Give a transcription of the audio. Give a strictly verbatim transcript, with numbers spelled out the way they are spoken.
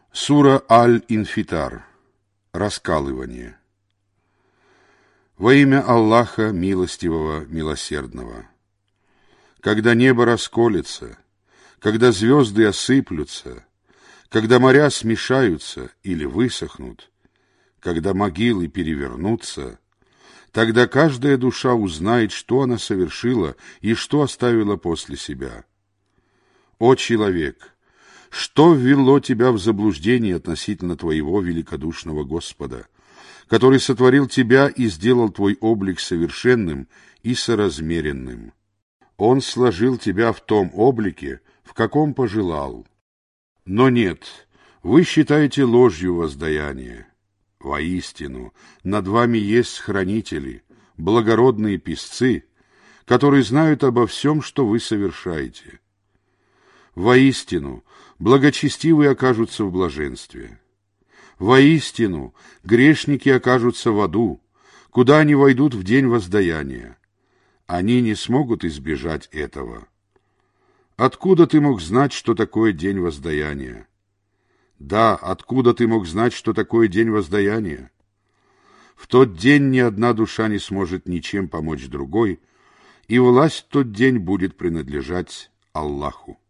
Сура Аль-Инфитар. Раскалывание. Во имя Аллаха Милостивого, Милосердного. Когда небо расколется, когда звезды осыплются, когда моря смешаются или высохнут, когда могилы перевернутся, тогда каждая душа узнает, что она совершила и что оставила после себя. О человек! Что ввело тебя в заблуждение относительно твоего великодушного Господа, который сотворил тебя и сделал твой облик совершенным и соразмеренным? Он сложил тебя в том облике, в каком пожелал. Но нет, вы считаете ложью воздаяние. Воистину, над вами есть хранители, благородные песцы, которые знают обо всем, что вы совершаете. Воистину, благочестивые окажутся в блаженстве. Воистину, грешники окажутся в аду, куда они войдут в день воздаяния. Они не смогут избежать этого. Откуда ты мог знать, что такое день воздаяния? Да, откуда ты мог знать, что такое день воздаяния? В тот день ни одна душа не сможет ничем помочь другой, и власть в тот день будет принадлежать Аллаху.